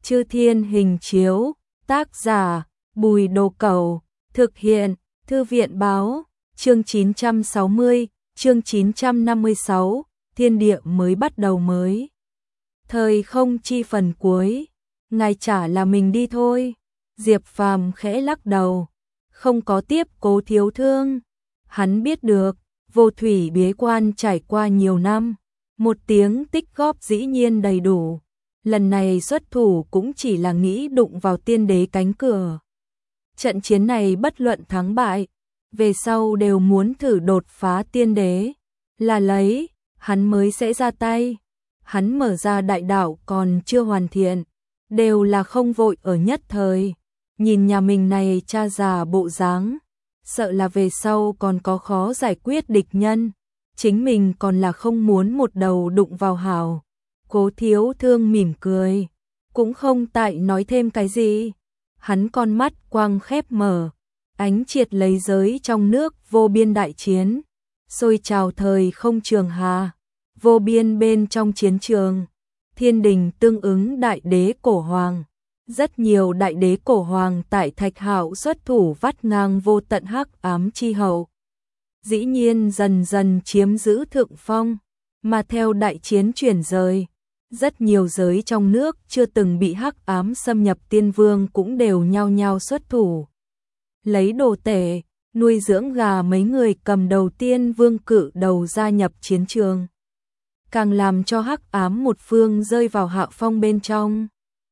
Chư Thiên Hình Chiếu, tác giả Bùi Đồ Cẩu, thực hiện Thư viện Báo, chương 960, chương 956, thiên địa mới bắt đầu mới. Thời không chi phần cuối, ngài chả là mình đi thôi. Diệp Phàm khẽ lắc đầu, không có tiếp Cố Thiếu Thương. Hắn biết được, vô thủy bế quan trải qua nhiều năm, một tiếng tích góp dĩ nhiên đầy đủ. Lần này xuất thủ cũng chỉ là nghĩ đụng vào tiên đế cánh cửa. Trận chiến này bất luận thắng bại, về sau đều muốn thử đột phá tiên đế, là lấy, hắn mới sẽ ra tay. Hắn mở ra đại đạo còn chưa hoàn thiện, đều là không vội ở nhất thời. Nhìn nhà mình này cha già bộ dáng, sợ là về sau còn có khó giải quyết địch nhân, chính mình còn là không muốn một đầu đụng vào hảo. Cố Thiếu Thương mỉm cười, cũng không tại nói thêm cái gì. Hắn con mắt quang khép mở, ánh triệt lấy giới trong nước vô biên đại chiến, sôi trào thời không trường hà, vô biên bên trong chiến trường, thiên đình tương ứng đại đế cổ hoàng. Rất nhiều đại đế cổ hoàng tại Thạch Hạo xuất thủ vắt ngang vô tận hắc ám chi hậu. Dĩ nhiên dần dần chiếm giữ thượng phong, mà theo đại chiến chuyển rời, rất nhiều giới trong nước chưa từng bị hắc ám xâm nhập tiên vương cũng đều nhao nhao xuất thủ. Lấy đồ tể, nuôi dưỡng gà mấy người cầm đầu tiên vương cự đầu gia nhập chiến trường. Càng làm cho hắc ám một phương rơi vào hạ phong bên trong.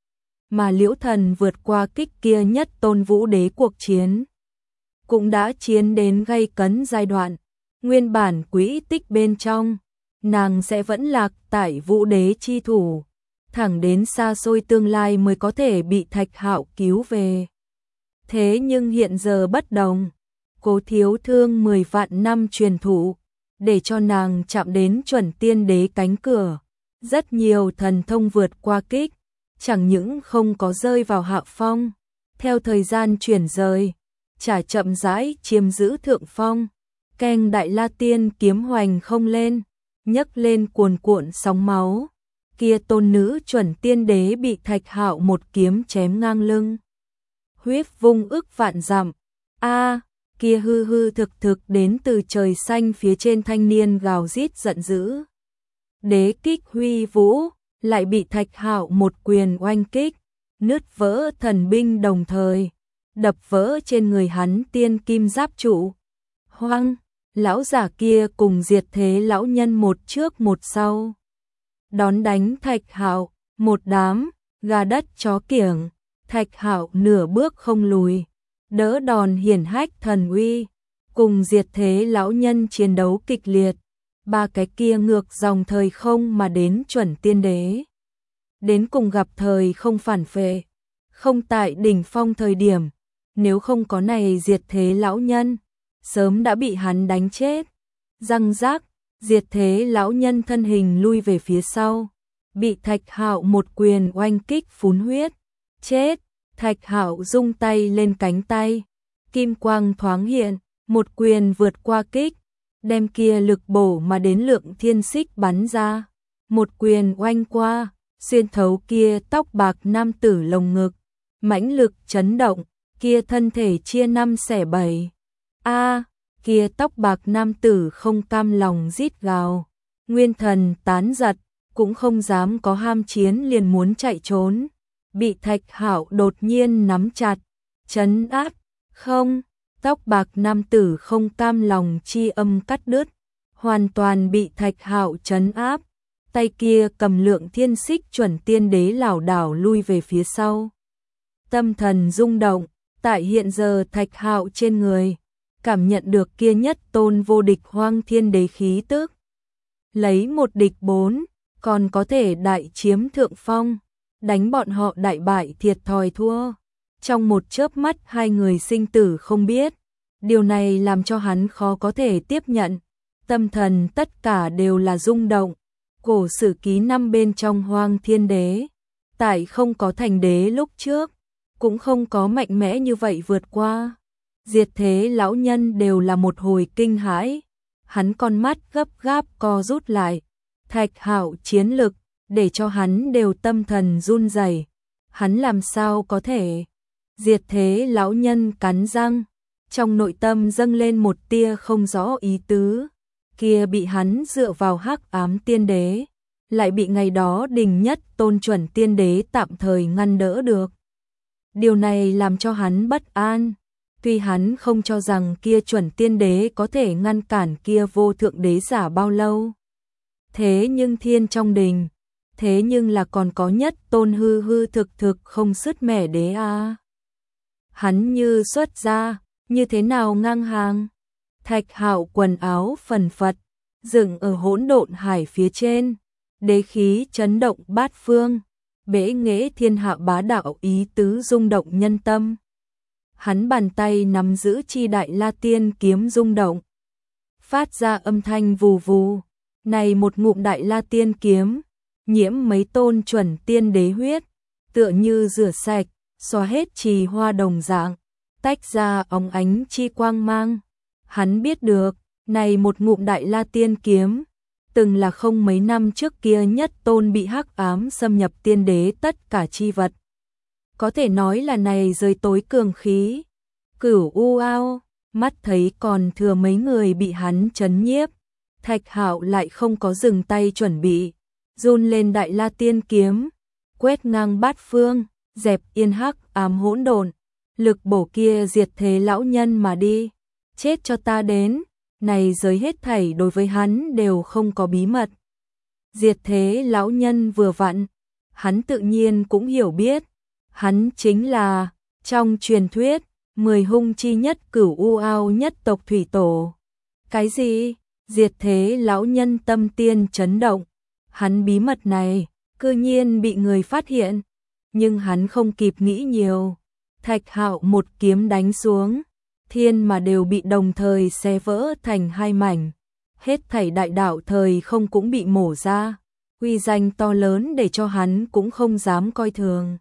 Mà Liễu Thần vượt qua kích kia nhất tôn vũ đế cuộc chiến, cũng đã chiến đến gay cấn giai đoạn. Nguyên bản quỹ tích bên trong, nàng sẽ vẫn lạc tại vũ đế chi thủ, thẳng đến xa xôi tương lai mới có thể bị Thạch Hạo cứu về. Thế nhưng hiện giờ bất đồng, Cố Thiếu Thương 10 vạn năm truyền thụ, để cho nàng chạm đến chuẩn tiên đế cánh cửa. Rất nhiều thần thông vượt qua kích, chẳng những không có rơi vào hạ phong, theo thời gian chuyển rời, chả chậm rãi chiếm giữ thượng phong. Keng Đại La Tiên kiếm hoành không lên, nhấc lên cuồn cuộn sóng máu. Kia tôn nữ chuẩn tiên đế bị Thạch Hạo một kiếm chém ngang lưng, huyết vung ức vạn dặm. Kia hư hư thực thực đến từ trời xanh phía trên thanh niên gào rít giận dữ. Đế kích huy vũ, lại bị Thạch Hạo một quyền oanh kích, nứt vỡ thần binh đồng thời, đập vỡ trên người hắn tiên kim giáp trụ. Hoang, lão giả kia cùng diệt thế lão nhân một trước một sau. Đón đánh Thạch Hạo, một đám, gà đất chó kiểng. Thạch Hạo nửa bước không lùi, đỡ đòn hiển hách thần uy, cùng diệt thế lão nhân chiến đấu kịch liệt. Ba cái kia ngược dòng thời không mà đến chuẩn tiên đế. Đến cùng gặp thời không phản phệ, không tại đỉnh phong thời điểm, nếu không có này diệt thế lão nhân, sớm đã bị hắn đánh chết. Răng rác, diệt thế lão nhân thân hình lui về phía sau, bị Thạch Hạo một quyền oanh kích phun huyết, chết. Thạch Hạo rung tay lên cánh tay, kim quang thoáng hiện, một quyền vượt qua kích, đem kia lực bổ mà đến lượng thiên xích bắn ra, một quyền oanh qua, xuyên thấu kia tóc bạc nam tử lồng ngực, mãnh lực chấn động, kia thân thể chia năm xẻ bảy. Kia tóc bạc nam tử không cam lòng rít gào, nguyên thần tán giật, cũng không dám có ham chiến liền muốn chạy trốn, bị Thạch Hạo đột nhiên nắm chặt, trấn áp. Không, tóc bạc nam tử không cam lòng chi âm cắt đứt, hoàn toàn bị Thạch Hạo trấn áp, tay kia cầm lượng thiên xích chuẩn tiên đế lảo đảo lui về phía sau. Tâm thần rung động, tại hiện giờ Thạch Hạo trên người, cảm nhận được kia nhất tôn vô địch hoang thiên đế khí tức. Lấy một địch bốn, còn có thể đại chiếm thượng phong, đánh bọn họ đại bại thiệt thòi thua. Trong một chớp mắt hai người sinh tử không biết, điều này làm cho hắn khó có thể tiếp nhận. Tâm thần tất cả đều là rung động. Cổ sử ký năm bên trong hoang thiên đế, tại không có thành đế lúc trước, cũng không có mạnh mẽ như vậy vượt qua. Diệt thế lão nhân đều là một hồi kinh hãi, hắn con mắt gấp gáp co rút lại. Thạch Hạo chiến lực, để cho hắn đều tâm thần run rẩy. hắn làm sao có thể? Diệt thế lão nhân cắn răng, trong nội tâm dâng lên một tia không rõ ý tứ, kia bị hắn dựa vào hắc ám tiên đế, lại bị ngày đó Đình Nhất Tôn chuẩn tiên đế tạm thời ngăn đỡ được. Điều này làm cho hắn bất an, tuy hắn không cho rằng kia chuẩn tiên đế có thể ngăn cản kia vô thượng đế giả bao lâu. Thế nhưng thiên trong đình, thế nhưng là còn có Nhất Tôn hư hư thực thực không sứt mẻ đế a. Hắn như xuất gia, như thế nào ngang hàng? Thạch Hạo quần áo phần phật, dựng ở hỗn độn hải phía trên, đế khí chấn động bát phương, bẽ nghệ thiên hạ bá đạo ý tứ rung động nhân tâm. Hắn bàn tay nắm giữ chi đại la tiên kiếm rung động, phát ra âm thanh vù vù. Này một ngụm đại la tiên kiếm, nhiễm mấy tôn chuẩn tiên đế huyết, tựa như rửa sạch, xóa hết trì hoa đồng dạng, tách ra óng ánh chi quang mang. Hắn biết được, này một ngụm đại la tiên kiếm, từng là không mấy năm trước kia Nhất Tôn bị hắc ám xâm nhập tiên đế tất cả chi vật. Có thể nói là này rơi tối cường khí. Cửu u ao, mắt thấy còn thừa mấy người bị hắn chấn nhiếp. Thạch Hạo lại không có dừng tay chuẩn bị, run lên đại la tiên kiếm, quét ngang bát phương, dẹp yên hắc ám hỗn độn, lực bổ kia diệt thế lão nhân mà đi. Chết cho ta đến, này giới hết thảy đối với hắn đều không có bí mật. Diệt thế lão nhân vừa vặn, hắn tự nhiên cũng hiểu biết, hắn chính là, trong truyền thuyết, 10 hung chi nhất Cửu u ao nhất tộc thủy tổ. Cái gì? Diệt thế lão nhân tâm tiên chấn động, hắn bí mật này, cư nhiên bị người phát hiện, nhưng hắn không kịp nghĩ nhiều. Thạch Hạo một kiếm đánh xuống, thiên mà đều bị đồng thời xé vỡ thành hai mảnh, hết thảy đại đạo thời không cũng bị mổ ra, uy danh to lớn để cho hắn cũng không dám coi thường.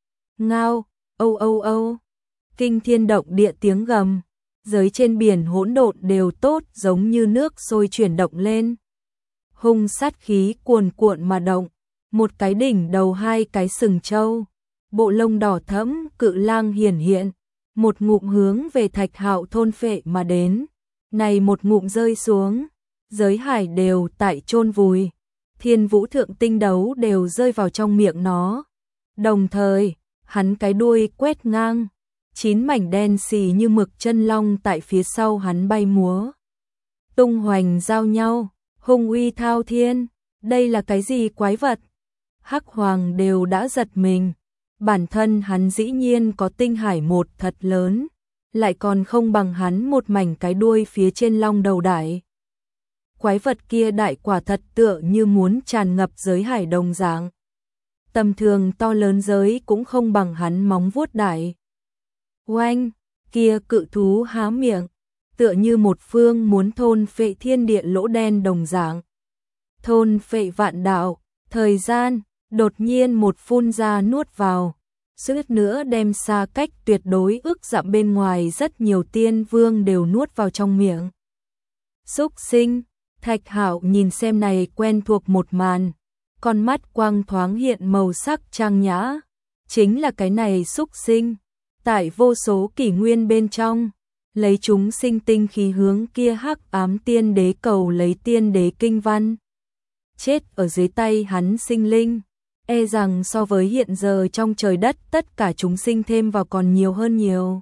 Ngao, âu âu âu, kinh thiên động địa tiếng gầm, giới trên biển hỗn độn đều tốt giống như nước sôi chuyển động lên. Hung sát khí cuồn cuộn mà động, một cái đỉnh đầu hai cái sừng trâu, bộ lông đỏ thẫm cự lang hiển hiện, một ngụm hướng về Thạch Hạo thôn phệ mà đến. Này một ngụm rơi xuống, giới hải đều tại chôn vùi, thiên vũ thượng tinh đấu đều rơi vào trong miệng nó. Đồng thời, hắn cái đuôi quét ngang, 9 mảnh đen xì như mực chân long tại phía sau hắn bay múa. Tung hoành giao nhau, hung uy thao thiên, đây là cái gì quái vật? Hắc Hoàng đều đã giật mình, bản thân hắn dĩ nhiên có tinh hải một thật lớn, lại còn không bằng hắn một mảnh cái đuôi phía trên long đầu đại. Quái vật kia đại quả thật tựa như muốn tràn ngập giới hải đồng dạng. Tầm thường to lớn giới cũng không bằng hắn móng vuốt đại. Oanh, kia cự thú há miệng, tựa như một phương muốn thôn phệ thiên địa lỗ đen đồng dạng. Thôn phệ vạn đạo, thời gian, đột nhiên một phun ra nuốt vào, suýt nữa đem xa cách tuyệt đối ước dặm bên ngoài rất nhiều tiên vương đều nuốt vào trong miệng. Súc sinh, Thạch Hạo nhìn xem này quen thuộc một màn, con mắt quang thoáng hiện màu sắc trang nhã, chính là cái này súc sinh. Tại vô số kỷ nguyên bên trong, lấy chúng sinh tinh khí hướng kia hắc ám tiên đế cầu lấy tiên đế kinh văn. Chết ở dưới tay hắn sinh linh, e rằng so với hiện giờ trong trời đất tất cả chúng sinh thêm vào còn nhiều hơn nhiều.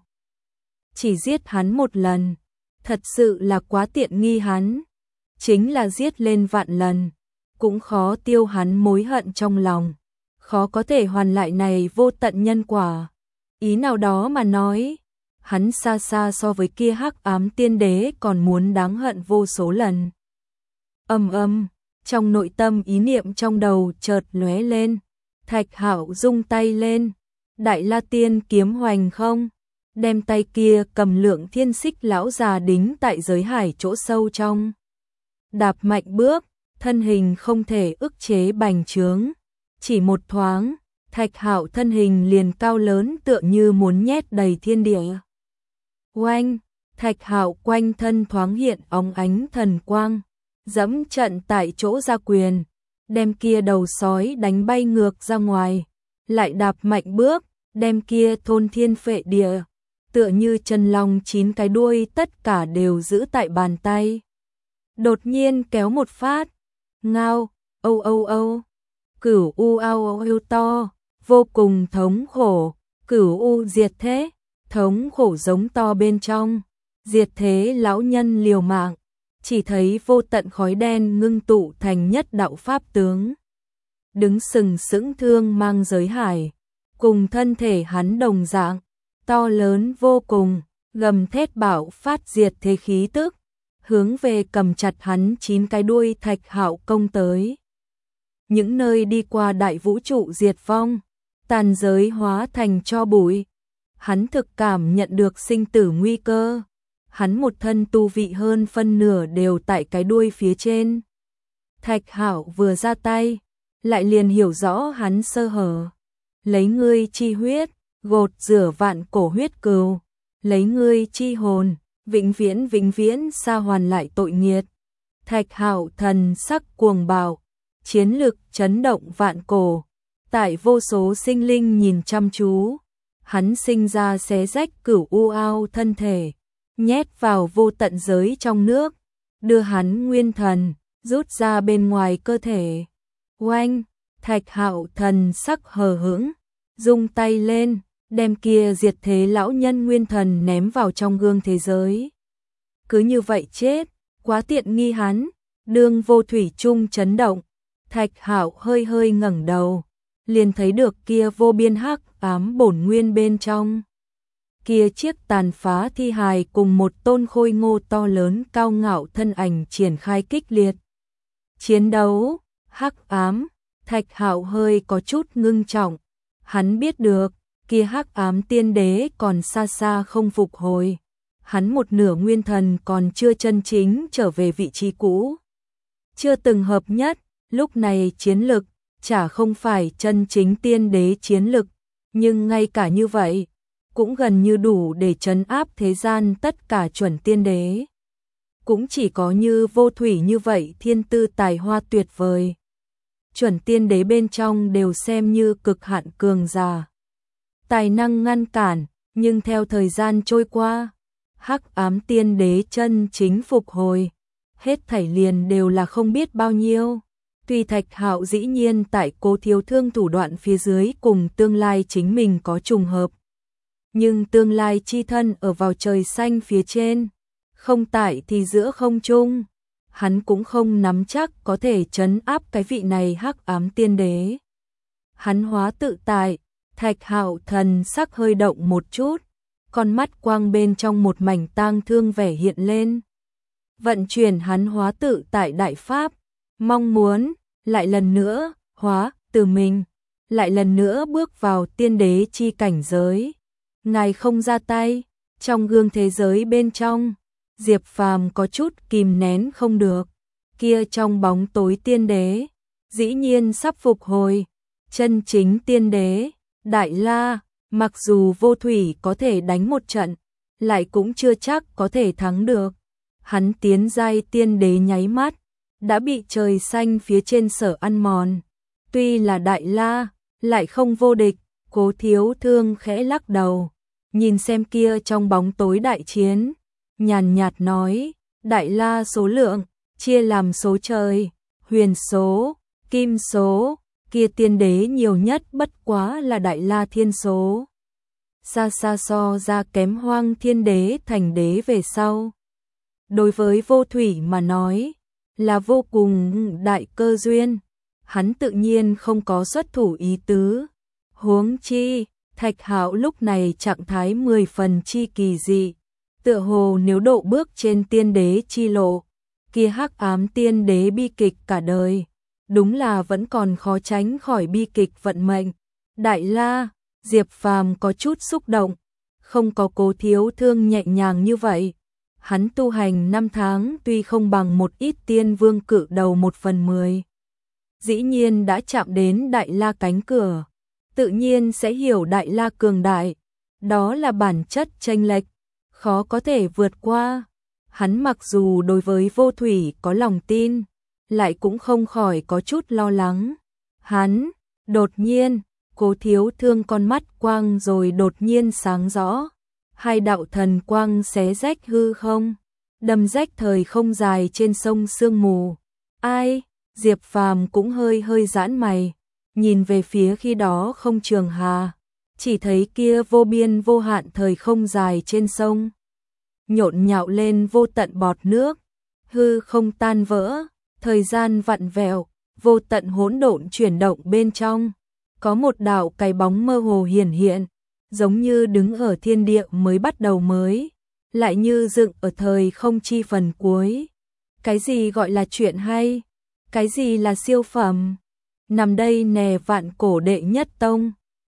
Chỉ giết hắn một lần, thật sự là quá tiện nghi hắn, chính là giết lên vạn lần, cũng khó tiêu hắn mối hận trong lòng, khó có thể hoàn lại này vô tận nhân quả. Ý nào đó mà nói, hắn xa xa so với kia hắc ám tiên đế còn muốn đáng hận vô số lần. Trong nội tâm ý niệm trong đầu chợt lóe lên, Thạch Hạo rung tay lên, đại la tiên kiếm hoành không, đem tay kia cầm Lượng Thiên Xích lão già đính tại giới hải chỗ sâu trong. Đạp mạnh bước, thân hình không thể ức chế bành trướng, chỉ một thoáng, Thạch Hạo thân hình liền cao lớn tựa như muốn nhét đầy thiên địa. Oanh, Thạch Hạo quanh thân thoáng hiện óng ánh thần quang, dẫm trận tại chỗ ra quyền, đem kia đầu sói đánh bay ngược ra ngoài, lại đạp mạnh bước, đem kia thôn thiên phệ địa, tựa như chân long 9 cái đuôi tất cả đều giữ tại bàn tay. Đột nhiên kéo một phát, ngao, âu âu âu, cửu u ao âu to, vô cùng thống khổ, cửu u diệt thế, thống khổ giống to bên trong, diệt thế lão nhân liều mạng, chỉ thấy vô tận khói đen ngưng tụ thành nhất đạo pháp tướng. Đứng sừng sững thương mang giới hải, cùng thân thể hắn đồng dạng, to lớn vô cùng, gầm thét bạo phát diệt thế khí tức, hướng về cầm chặt hắn 9 cái đuôi Thạch Hạo công tới. Những nơi đi qua đại vũ trụ diệt vong, tàn giới hóa thành tro bụi, hắn thực cảm nhận được sinh tử nguy cơ. Hắn một thân tu vị hơn phân nửa đều tại cái đuôi phía trên. Thạch Hạo vừa ra tay, lại liền hiểu rõ hắn sơ hở. Lấy ngươi chi huyết, gột rửa vạn cổ huyết cừu, lấy ngươi chi hồn, vĩnh viễn sa hoàn lại tội nghiệt. Thạch Hạo thần sắc cuồng bạo, chiến lực chấn động vạn cổ, tại vô số sinh linh nhìn chăm chú, hắn sinh ra xé rách cửu u ao thân thể, nhét vào vô tận giới trong nước, đưa hắn nguyên thần rút ra bên ngoài cơ thể. Oanh, Thạch Hạo thần sắc hờ hững, dung tay lên, đem kia diệt thế lão nhân nguyên thần ném vào trong gương thế giới. Cứ như vậy chết, quá tiện nghi hắn. Đương vô thủy chung chấn động, Thạch Hạo hơi hơi ngẩng đầu, liền thấy được kia vô biên hắc ám bổn nguyên bên trong. Kia chiếc tàn phá thi hài cùng một tôn khôi ngô to lớn cao ngạo thân ảnh triển khai kích liệt chiến đấu. Hắc ám, Thạch Hạo hơi có chút ngưng trọng, hắn biết được kia hắc ám tiên đế còn xa xa không phục hồi, hắn một nửa nguyên thần còn chưa chân chính trở về vị trí cũ, chưa từng hợp nhất. Lúc này chiến lực chả không phải chân chính tiên đế chiến lực, nhưng ngay cả như vậy cũng gần như đủ để trấn áp thế gian tất cả chuẩn tiên đế. Cũng chỉ có như vô thủy như vậy thiên tư tài hoa tuyệt vời, chuẩn tiên đế bên trong đều xem như cực hạn cường giả, tài năng ngăn cản. Nhưng theo thời gian trôi qua, hắc ám tiên đế chân chính phục hồi, hết thảy liền đều là không biết bao nhiêu. Tuy Thạch Hạo dĩ nhiên tại Cố Thiếu Thương thủ đoạn phía dưới cùng tương lai chính mình có trùng hợp, nhưng tương lai chi thân ở vào trời xanh phía trên, không tại thì giữa không trung, hắn cũng không nắm chắc có thể trấn áp cái vị này hắc ám tiên đế. Hắn hóa tự tại, Thạch Hạo thần sắc hơi động một chút, con mắt quang bên trong một mảnh tang thương vẻ hiện lên. Vận chuyển hắn hóa tự tại đại pháp, mong muốn lại lần nữa hóa từ mình, lại lần nữa bước vào tiên đế chi cảnh giới. Ngài không ra tay, trong gương thế giới bên trong, Diệp Phàm có chút kìm nén không được. Kia trong bóng tối tiên đế, dĩ nhiên sắp phục hồi, chân chính tiên đế, Đại La, mặc dù vô thủy có thể đánh một trận, lại cũng chưa chắc có thể thắng được. Hắn tiến giai tiên đế nháy mắt, đã bị trời xanh phía trên sở ăn mòn. Tuy là Đại La, lại không vô địch. Cố Thiếu Thương khẽ lắc đầu, nhìn xem kia trong bóng tối đại chiến, nhàn nhạt nói, Đại La số lượng, chia làm số trời, huyền số, kim số, kia tiên đế nhiều nhất bất quá là Đại La thiên số. Xa xa so ra kém Hoang Thiên Đế thành đế về sau. Đối với vô thủy mà nói, là vô cùng đại cơ duyên, hắn tự nhiên không có xuất thủ ý tứ. Huống chi, Thạch Hạo lúc này trạng thái 10 phần chi kỳ dị, tựa hồ nếu độ bước trên tiên đế chi lộ, kia hắc ám tiên đế bi kịch cả đời, đúng là vẫn còn khó tránh khỏi bi kịch vận mệnh. Đại La, Diệp Phàm có chút xúc động, không có Cố Thiếu Thương nhẹ nhàng như vậy. Hắn tu hành 5 tháng tuy không bằng một ít tiên vương cự đầu 1/10, dĩ nhiên đã chạm đến Đại La cánh cửa, tự nhiên sẽ hiểu Đại La cường đại, đó là bản chất chênh lệch, khó có thể vượt qua. Hắn mặc dù đối với vô thủy có lòng tin, lại cũng không khỏi có chút lo lắng. Hắn, đột nhiên, Cố Thiếu Thương con mắt quang rồi đột nhiên sáng rõ, hai đạo thần quang xé rách hư không, đâm rách thời không dài trên sông sương mù. Ai? Diệp Phàm cũng hơi giãn mày, nhìn về phía khi đó không Trường Hà, chỉ thấy kia vô biên vô hạn thời không dài trên sông, nhộn nhạo lên vô tận bọt nước, hư không tan vỡ, thời gian vặn vẹo, vô tận hỗn độn chuyển động bên trong, có một đạo cái bóng mơ hồ hiển hiện, giống như đứng ở thiên địa mới bắt đầu mới, lại như dựng ở thời không chi phần cuối. Cái gì gọi là chuyện hay? Cái gì là siêu phẩm? Nằm đây nè vạn cổ đệ nhất tông.